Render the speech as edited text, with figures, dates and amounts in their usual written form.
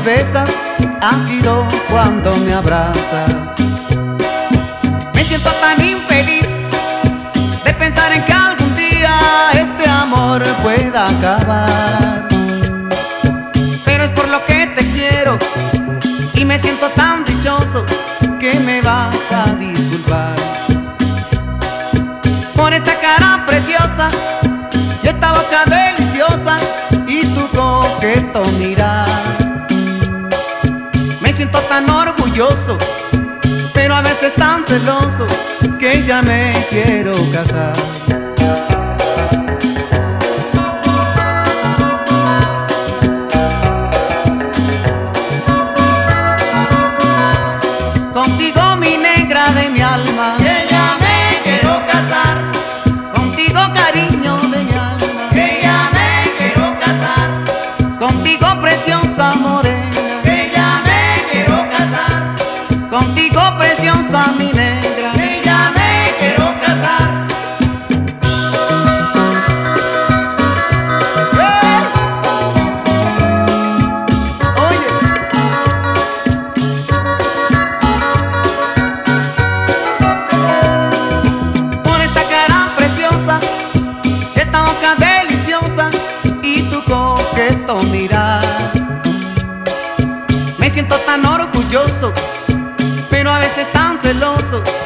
besas, ha sido cuando me abrazas. Me siento tan infeliz de pensar en que algún día este amor pueda acabar. Pero es por lo que te quiero y me siento tan dichoso que me vas a disculpar. Por esta cara preciosa y esta boca deliciosa y tu coqueto mirar. Me siento tan orgulloso, pero a veces tan celoso, que ya me quiero casar. Contigo, mi negra de mi alma, que ya me quiero casar. contigo, cariño de mi alma, Que ya me quiero casar. contigo, preciosa morena, Que ya me quiero casar. contigo, preciosa mi negra. Que ya me quiero casar. Oye, por esta cara preciosa, esta boca deliciosa y tu coqueto mirar. Me siento tan orgulloso, pero a veces tan celoso,